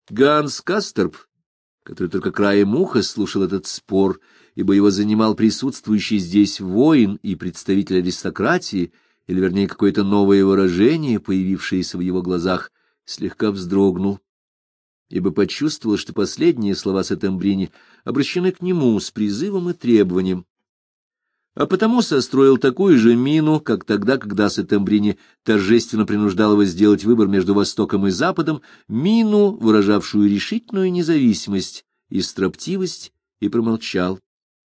Ганс Касторп, который только краем уха слушал этот спор, ибо его занимал присутствующий здесь воин и представитель аристократии, или, вернее, какое-то новое выражение, появившееся в его глазах, слегка вздрогнул, ибо почувствовал, что последние слова Сеттембрини обращены к нему с призывом и требованием. А потому состроил такую же мину, как тогда, когда Сеттембрини торжественно принуждал его сделать выбор между Востоком и Западом, мину, выражавшую решительную независимость и строптивость, и промолчал.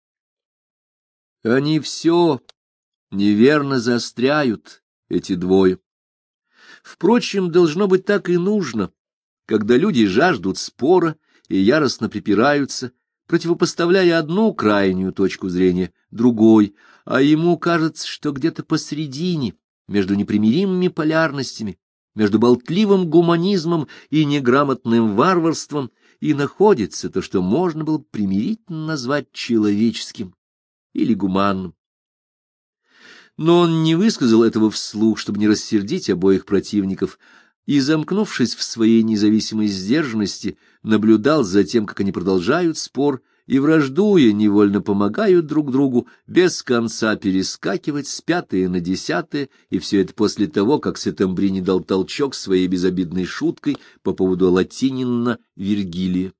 Они все неверно заостряют, эти двое. Впрочем, должно быть, так и нужно, когда люди жаждут спора и яростно припираются, противопоставляя одну крайнюю точку зрения другой, а ему кажется, что где-то посредине, между непримиримыми полярностями, между болтливым гуманизмом и неграмотным варварством, и находится то, что можно было примирительно назвать человеческим или гуманным. Но он не высказал этого вслух, чтобы не рассердить обоих противников, и, замкнувшись в своей независимой сдержанности, наблюдал за тем, как они продолжают спор, и, враждуя, невольно помогают друг другу без конца перескакивать с пятое на десятое, и все это после того, как Сеттембрини дал толчок своей безобидной шуткой по поводу латинина Виргилия.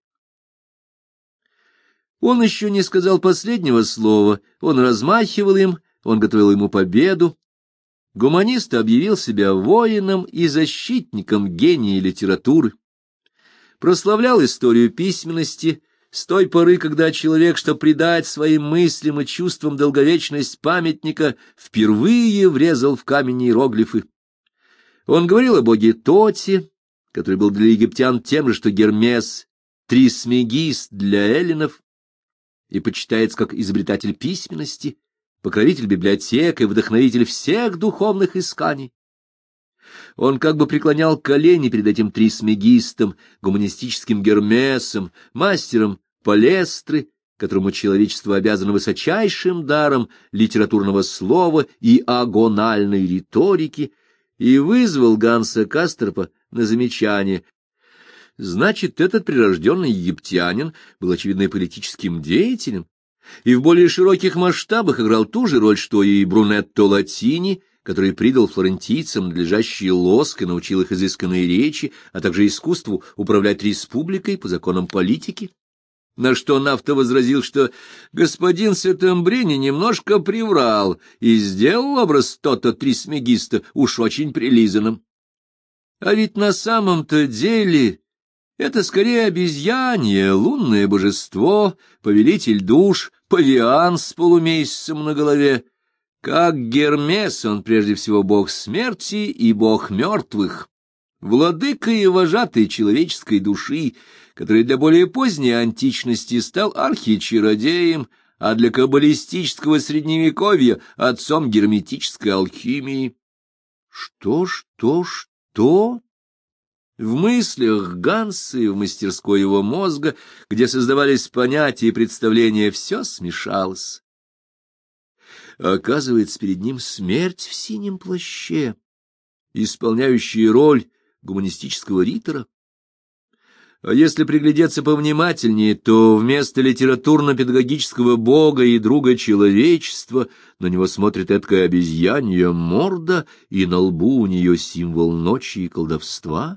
Он еще не сказал последнего слова, он размахивал им, он готовил ему победу. Гуманист объявил себя воином и защитником гения литературы, прославлял историю письменности с той поры, когда человек, чтобы придать своим мыслям и чувствам долговечность памятника, впервые врезал в камень иероглифы. Он говорил о боге Тоте, который был для египтян тем же, что Гермес, Трисмегист для эллинов, и почитается как изобретатель письменности, покровитель библиотек и вдохновитель всех духовных исканий. Он как бы преклонял колени перед этим Трисмегистом, гуманистическим Гермесом, мастером Палестры, которому человечество обязано высочайшим даром литературного слова и агональной риторики, и вызвал Ганса Касторпа на замечание. Значит, этот прирожденный египтянин был, очевидно, и политическим деятелем, и в более широких масштабах играл ту же роль, что и Брунетто Латини, который придал флорентийцам надлежащий лоск и научил их изысканной речи, а также искусству управлять республикой по законам политики. На что Нафта возразил, что господин Сеттембрини немножко приврал и сделал образ то-то Трисмегиста уж очень прилизанным. А ведь на самом-то деле это скорее обезьянье, лунное божество, повелитель душ, павиан с полумесяцем на голове. Как Гермес, он прежде всего бог смерти и бог мертвых, владыка и вожатый человеческой души, который для более поздней античности стал архичародеем, а для каббалистического средневековья — отцом герметической алхимии. Что? В мыслях Ганса и в мастерской его мозга, где создавались понятия и представления, все смешалось. А оказывается, перед ним смерть в синем плаще, исполняющая роль гуманистического ритора. А если приглядеться повнимательнее, то вместо литературно-педагогического бога и друга человечества на него смотрит эткая обезьянья морда, и на лбу у нее символ ночи и колдовства.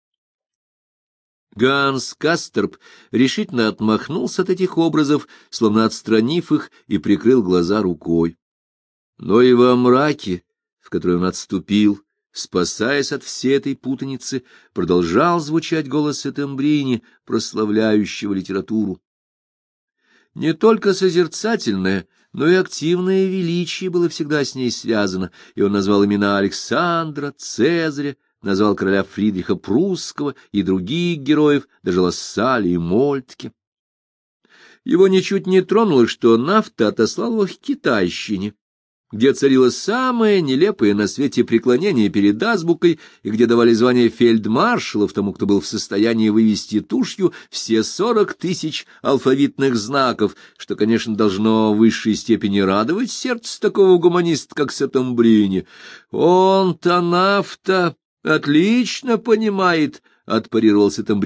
Ганс Касторп решительно отмахнулся от этих образов, словно отстранив их, и прикрыл глаза рукой. Но и во мраке, в который он отступил, спасаясь от всей этой путаницы, продолжал звучать голос Сеттембрини, прославляющего литературу. Не только созерцательное, но и активное величие было всегда с ней связано, и он назвал имена Александра, Цезаря, назвал короля Фридриха Прусского и других героев, даже Лассаля и Мольтке. Его ничуть не тронуло, что Нафта отослал его к китайщине, где царило самое нелепое на свете преклонение перед азбукой и где давали звание фельдмаршалов тому, кто был в состоянии вывести тушью все 40 000 алфавитных знаков, что, конечно, должно в высшей степени радовать сердце такого гуманиста, как Сеттембрини. Он-то Нафта отлично понимает, — отпарировал Сеттембрини,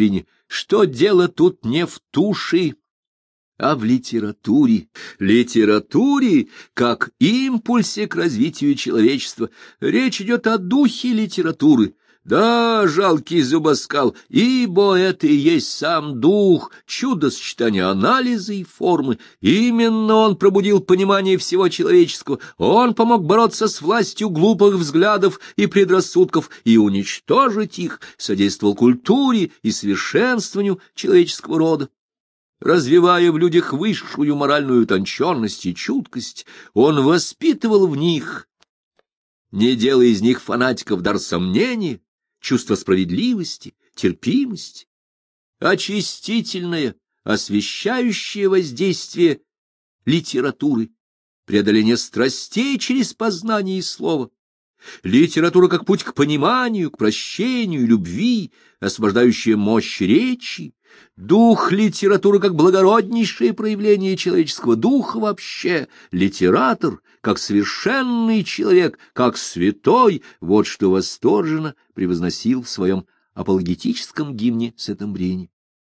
что дело тут не в туши, а в литературе. Литературе как импульсе к развитию человечества. Речь идет о духе литературы. Да, жалкий зубоскал, ибо это и есть сам дух, чудо-сочетание анализа и формы. Именно он пробудил понимание всего человеческого, он помог бороться с властью глупых взглядов и предрассудков и уничтожить их, содействовал культуре и совершенствованию человеческого рода. Развивая в людях высшую моральную утонченность и чуткость, он воспитывал в них, не делая из них фанатиков, дар сомнения, чувство справедливости, терпимости, очистительное, освещающее воздействие литературы, преодоление страстей через познание и слово, литература как путь к пониманию, к прощению, любви, освобождающая мощь речи, дух литературы как благороднейшее проявление человеческого духа вообще, литератор как совершенный человек, как святой, вот что восторженно превозносил в своем апологетическом гимне Сеттембрини.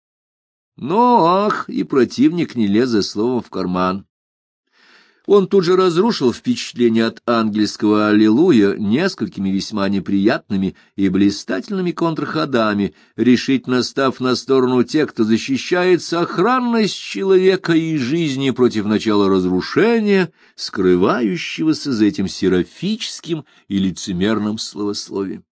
Но, ах, и противник не лез за словом в карман. Он тут же разрушил впечатление от ангельского «Аллилуйя» несколькими весьма неприятными и блистательными контрходами, решительно став на сторону тех, кто защищает сохранность человека и жизни против начала разрушения, скрывающегося за этим серафическим и лицемерным словословием.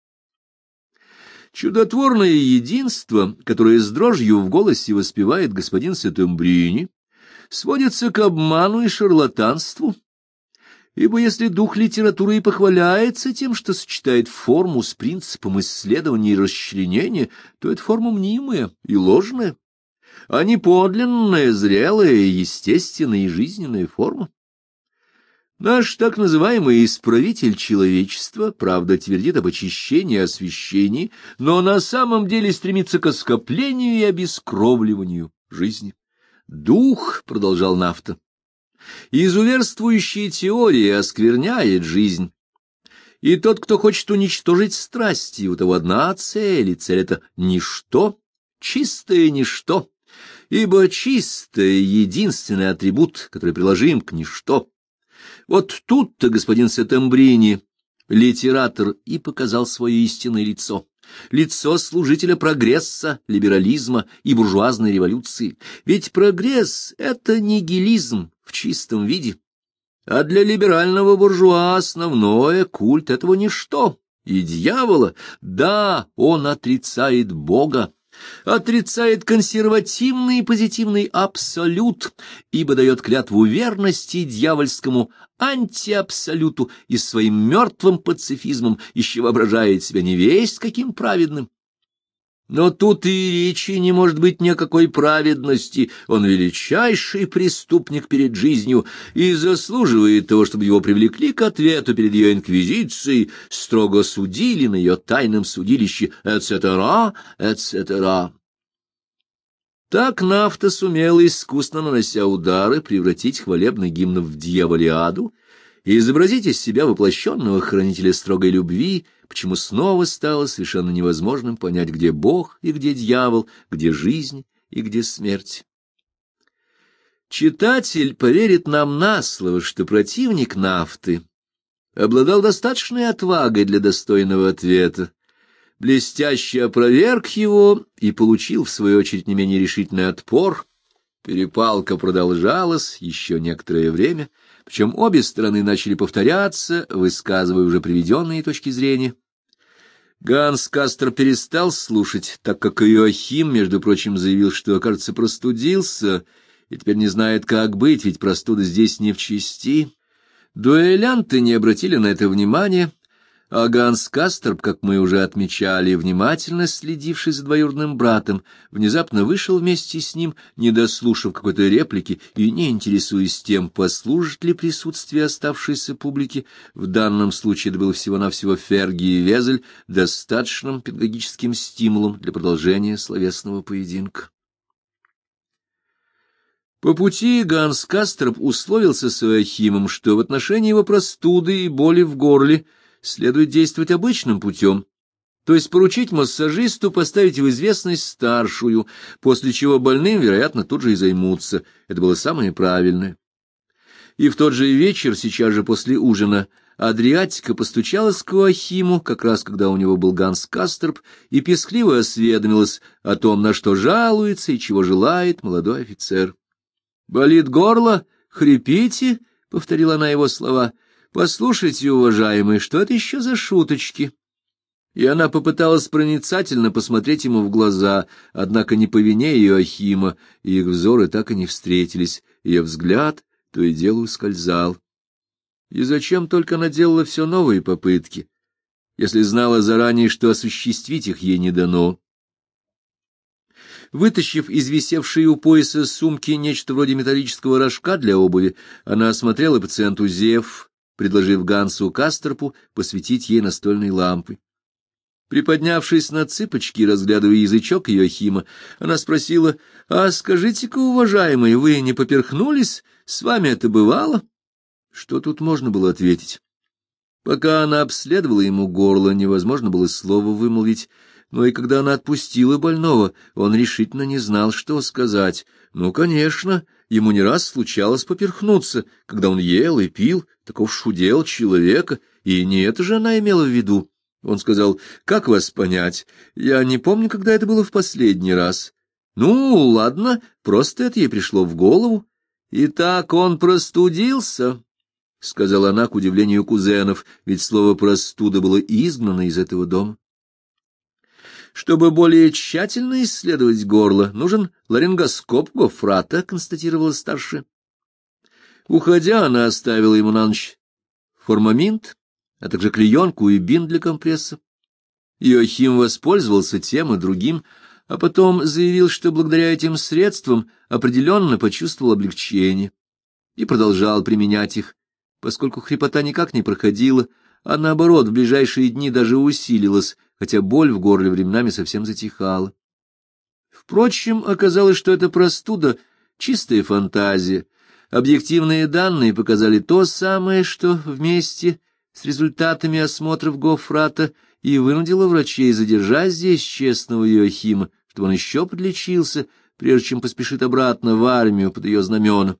Чудотворное единство, которое с дрожью в голосе воспевает господин Сеттембрини, сводится к обману и шарлатанству, ибо если дух литературы и похваляется тем, что сочетает форму с принципом исследования и расчленения, то это форма мнимая и ложная, а не подлинная, зрелая, естественная и жизненная форма. Наш так называемый исправитель человечества, правда, твердит об очищении и освящении, но на самом деле стремится к оскоплению и обескровливанию жизни. Дух, — продолжал Нафта, — изуверствующая теория оскверняет жизнь. И тот, кто хочет уничтожить страсти, у того одна цель, и цель — это ничто, чистое ничто, ибо чистое — единственный атрибут, который приложим к ничто. Вот тут-то господин Сеттембрини, литератор, и показал свое истинное лицо. Лицо служителя прогресса, либерализма и буржуазной революции. Ведь прогресс — это нигилизм в чистом виде. А для либерального буржуа основное культ этого ничто. И дьявола, да, он отрицает Бога, отрицает консервативный и позитивный абсолют, ибо дает клятву верности дьявольскому антиабсолюту и своим мертвым пацифизмом еще воображает себя невесть каким праведным. Но тут и речи не может быть ни о какой праведности, он величайший преступник перед жизнью и заслуживает того, чтобы его привлекли к ответу перед ее инквизицией, строго судили на ее тайном судилище, etc., etc. Так Нафта сумел, искусно нанося удары, превратить хвалебный гимн в дьяволиаду и изобразить из себя воплощенного хранителя строгой любви, почему снова стало совершенно невозможным понять, где Бог и где дьявол, где жизнь и где смерть. Читатель поверит нам на слово, что противник Нафты обладал достаточной отвагой для достойного ответа, блестяще опроверг его и получил, в свою очередь, не менее решительный отпор. Перепалка продолжалась еще некоторое время, причем обе стороны начали повторяться, высказывая уже приведенные точки зрения. Ганс Кастер перестал слушать, так как Иоахим, между прочим, заявил, что, кажется, простудился, и теперь не знает, как быть, ведь простуда здесь не в чести. Дуэлянты не обратили на это внимания, а Ганс Касторп, как мы уже отмечали, внимательно следивший за двоюродным братом, внезапно вышел вместе с ним, не дослушав какой-то реплики и не интересуясь тем, послужит ли присутствие оставшейся публики, в данном случае это был всего-навсего Ферги и Везель, достаточным педагогическим стимулом для продолжения словесного поединка. По пути Ганс Касторп условился с Иоахимом, что в отношении его простуды и боли в горле следует действовать обычным путем, то есть поручить массажисту поставить в известность старшую, после чего больным, вероятно, тут же и займутся. Это было самое правильное. И в тот же вечер, сейчас же после ужина, Адриатика постучалась к Иоахиму, как раз когда у него был Ганс Касторп, и пескливо осведомилась о том, на что жалуется и чего желает молодой офицер. — Болит горло? Хрипите? — повторила она его слова. — Послушайте, уважаемый, что это еще за шуточки? И она попыталась проницательно посмотреть ему в глаза, однако не по вине Иоахима, и их взоры так и не встретились, ее взгляд то и дело ускользал. И зачем только она делала все новые попытки, если знала заранее, что осуществить их ей не дано? Вытащив из висевшей у пояса сумки нечто вроде металлического рожка для обуви, она осмотрела пациенту зев, предложив Гансу Касторпу посветить ей настольной лампой. Приподнявшись на цыпочки, разглядывая язычок Иоахима, она спросила: — А скажите-ка, уважаемый, вы не поперхнулись? С вами это бывало? Что тут можно было ответить? Пока она обследовала ему горло, невозможно было слова вымолвить, но и когда она отпустила больного, он решительно не знал, что сказать. Ну, конечно, ему не раз случалось поперхнуться, когда он ел и пил, таков уж удел человека, и не это же она имела в виду. Он сказал: — Как вас понять? Я не помню, когда это было в последний раз. Ну, ладно, просто это ей пришло в голову. Итак, он простудился, — сказала она к удивлению кузенов, ведь слово «простуда» было изгнано из этого дома. Чтобы более тщательно исследовать горло, нужен ларингоскоп Гофрата, — констатировала старшая. Уходя, она оставила ему на ночь формаминт, а также клеенку и бинт для компресса. Иоахим воспользовался тем и другим, а потом заявил, что благодаря этим средствам определенно почувствовал облегчение и продолжал применять их, поскольку хрипота никак не проходила, а наоборот, в ближайшие дни даже усилилась, хотя боль в горле временами совсем затихала. Впрочем, оказалось, что это простуда — чистая фантазия. Объективные данные показали то самое, что вместе с результатами осмотров Гофрата и вынудило врачей задержать здесь честного Иоахима, чтобы он еще подлечился, прежде чем поспешит обратно в армию под ее знамена.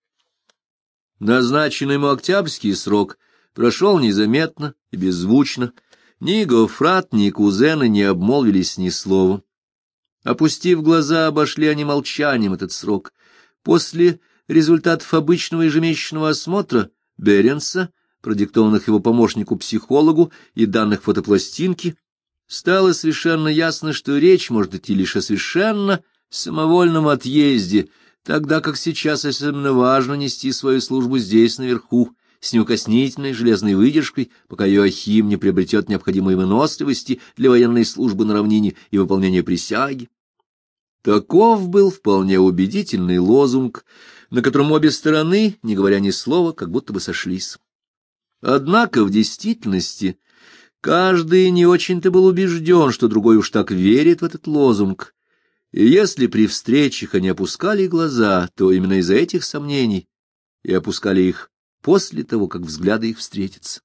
Назначенный ему октябрьский срок прошел незаметно и беззвучно. Ни Гофрат, ни кузены не обмолвились ни словом. Опустив глаза, обошли они молчанием этот срок. После результатов обычного ежемесячного осмотра Беренса, продиктованных его помощнику-психологу, и данных фотопластинки, стало совершенно ясно, что речь может идти лишь о совершенно самовольном отъезде, тогда как сейчас особенно важно нести свою службу здесь, наверху, с неукоснительной железной выдержкой, пока Иоахим не приобретет необходимой выносливости для военной службы на равнине и выполнения присяги. Таков был вполне убедительный лозунг, на котором обе стороны, не говоря ни слова, как будто бы сошлись. Однако в действительности каждый не очень-то был убежден, что другой уж так верит в этот лозунг. И если при встречах они опускали глаза, то именно из-за этих сомнений и опускали их после того, как взгляды их встретятся.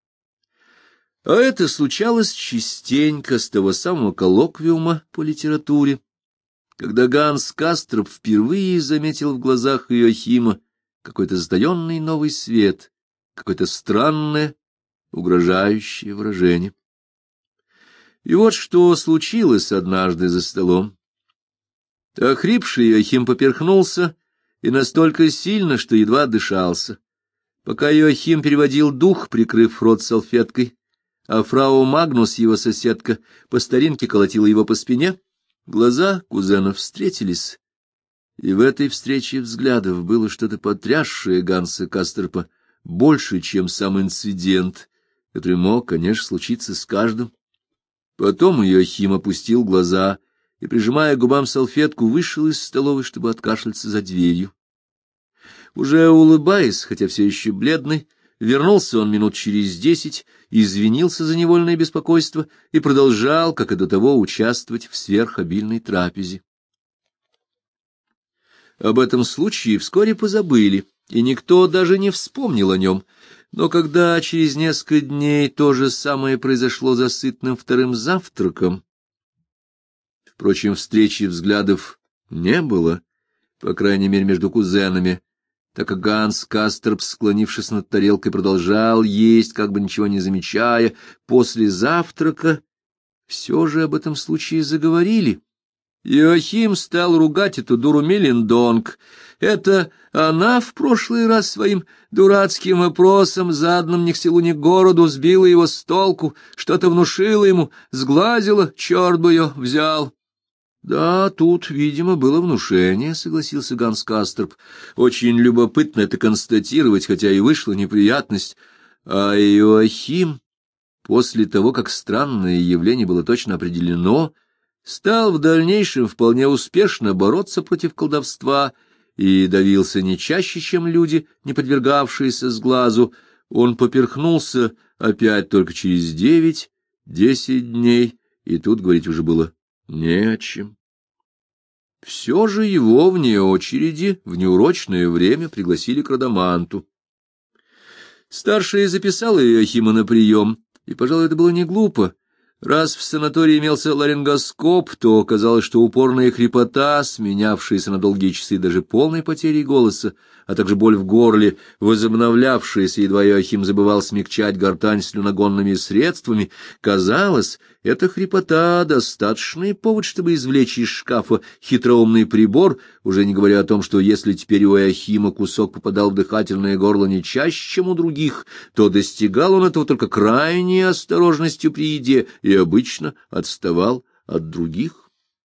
А это случалось частенько с того самого коллоквиума по литературе, когда Ганс Касторп впервые заметил в глазах Иоахима какой-то затаенный новый свет, какое-то странное, угрожающее выражение. И вот что случилось однажды за столом. Охрипший Иоахим поперхнулся, и настолько сильно, что едва дышался. Пока Иоахим переводил дух, прикрыв рот салфеткой, а фрау Магнус, его соседка, по старинке колотила его по спине, глаза кузенов встретились, и в этой встрече взглядов было что-то потрясшее Ганса Касторпа, больше, чем сам инцидент, который мог, конечно, случиться с каждым. Потом Иоахим опустил глаза и, прижимая к губам салфетку, вышел из столовой, чтобы откашляться за дверью. Уже улыбаясь, хотя все еще бледный, вернулся он минут через 10, извинился за невольное беспокойство и продолжал, как и до того, участвовать в сверхобильной трапезе. Об этом случае вскоре позабыли, и никто даже не вспомнил о нем, Но когда через несколько дней то же самое произошло за сытным вторым завтраком, впрочем, встречи взглядов не было, по крайней мере, между кузенами, так как Ганс Касторп, склонившись над тарелкой, продолжал есть, как бы ничего не замечая, после завтрака все же об этом случае заговорили. Иоахим стал ругать эту дуру Мелендонг. Это она в прошлый раз своим дурацким вопросом, заданным ни к селу, ни к городу, сбила его с толку, что-то внушила ему, сглазила, черт бы ее взял. — Да, тут, видимо, было внушение, — согласился Ганс Касторп. Очень любопытно это констатировать, хотя и вышла неприятность. А Иоахим, после того, как странное явление было точно определено, стал в дальнейшем вполне успешно бороться против колдовства и давился не чаще, чем люди, не подвергавшиеся сглазу. Он поперхнулся опять только через 9-10 дней, и тут говорить уже было не о чем. Все же его вне очереди в неурочное время пригласили к Радаманту. Старшая записала Иоахима на прием, и, пожалуй, это было не глупо. Раз в санатории имелся ларингоскоп, то казалось, что упорная хрипота, сменявшаяся на долгие часы даже полной потерей голоса, а также боль в горле, возобновлявшаяся, едва Иоахим забывал смягчать гортань слюногонными средствами, казалось, эта хрипота — достаточный повод, чтобы извлечь из шкафа хитроумный прибор, уже не говоря о том, что если теперь у Иоахима кусок попадал в дыхательное горло не чаще, чем у других, то достигал он этого только крайней осторожностью при еде и обычно отставал от других.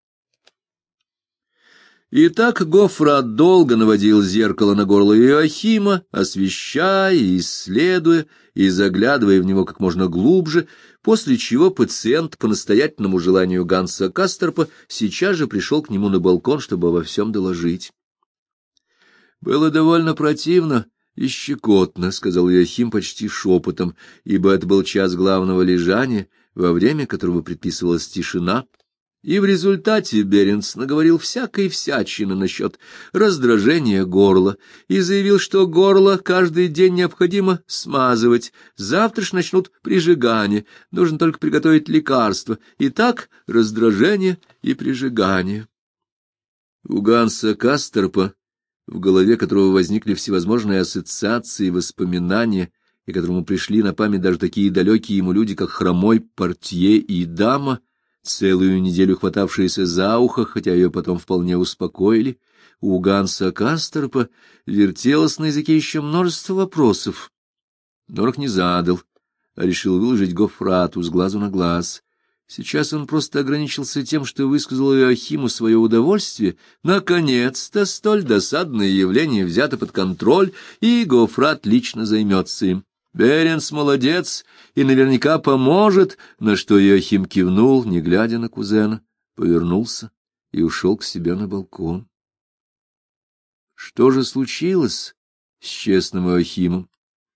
Итак, Гоффрат долго наводил зеркало на горло Иоахима, освещая, исследуя и заглядывая в него как можно глубже, после чего пациент, по настоятельному желанию Ганса Касторпа, сейчас же пришел к нему на балкон, чтобы обо всем доложить. Было довольно противно и щекотно, — сказал Иоахим почти шепотом, ибо это был час главного лежания, во время которого предписывалась тишина, и в результате Беренц наговорил всякой всячины насчет раздражения горла и заявил, что горло каждый день необходимо смазывать, завтра ж начнут прижигание, нужно только приготовить лекарство. Итак, раздражение и прижигание. У Ганса Касторпа, в голове которого возникли всевозможные ассоциации и воспоминания, и которому пришли на память даже такие далекие ему люди, как хромой портье и дама, целую неделю хватавшаяся за ухо, хотя ее потом вполне успокоили, у Ганса Касторпа вертелось на языке еще множество вопросов. Но он их не задал, а решил выложить Гоффрату с глазу на глаз. Сейчас он просто ограничился тем, что высказал Иоахиму свое удовольствие. Наконец-то столь досадное явление взято под контроль, и Гоффрат лично займется им. Беренц молодец и наверняка поможет, на что Иоахим кивнул, не глядя на кузена, повернулся и ушел к себе на балкон. Что же случилось с честным Иоахимом?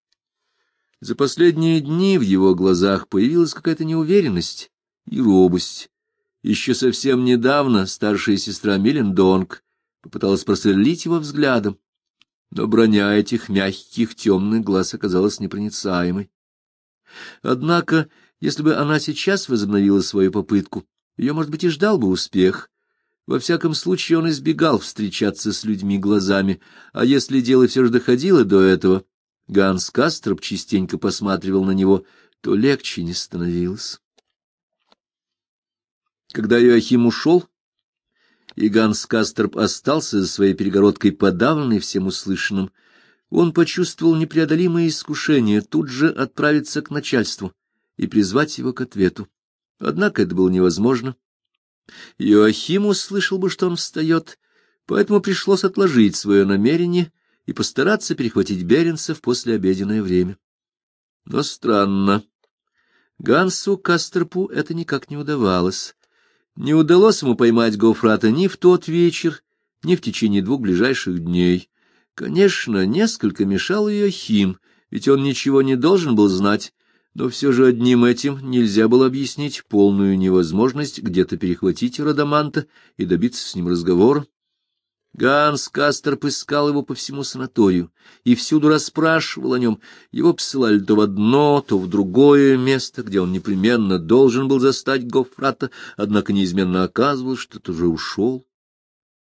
За последние дни в его глазах появилась какая-то неуверенность и робость. Еще совсем недавно старшая сестра Мелендонг попыталась просверлить его взглядом, но броня этих мягких темных глаз оказалась непроницаемой. Однако, если бы она сейчас возобновила свою попытку, ее, может быть, и ждал бы успех. Во всяком случае, он избегал встречаться с людьми глазами, а если дело все же доходило до этого, Ганс Касторп частенько посматривал на него, то легче не становилось. Когда Иоахим ушел, и Ганс Касторп остался за своей перегородкой подавленный всем услышанным, он почувствовал непреодолимое искушение тут же отправиться к начальству и призвать его к ответу. Однако это было невозможно. Иоахим услышал бы, что он встает, поэтому пришлось отложить свое намерение и постараться перехватить Беренца в послеобеденное время. Но странно. Гансу Касторпу это никак не удавалось. Не удалось ему поймать Гоффрата ни в тот вечер, ни в течение 2 ближайших дней. Конечно, несколько мешал Иоахим, ведь он ничего не должен был знать, но все же одним этим нельзя было объяснить полную невозможность где-то перехватить Радаманта и добиться с ним разговора. Ганс Касторп искал его по всему санаторию и всюду расспрашивал о нем. Его посылали то в одно, то в другое место, где он непременно должен был застать Гоффрата, однако неизменно оказывалось, что тот уже ушел.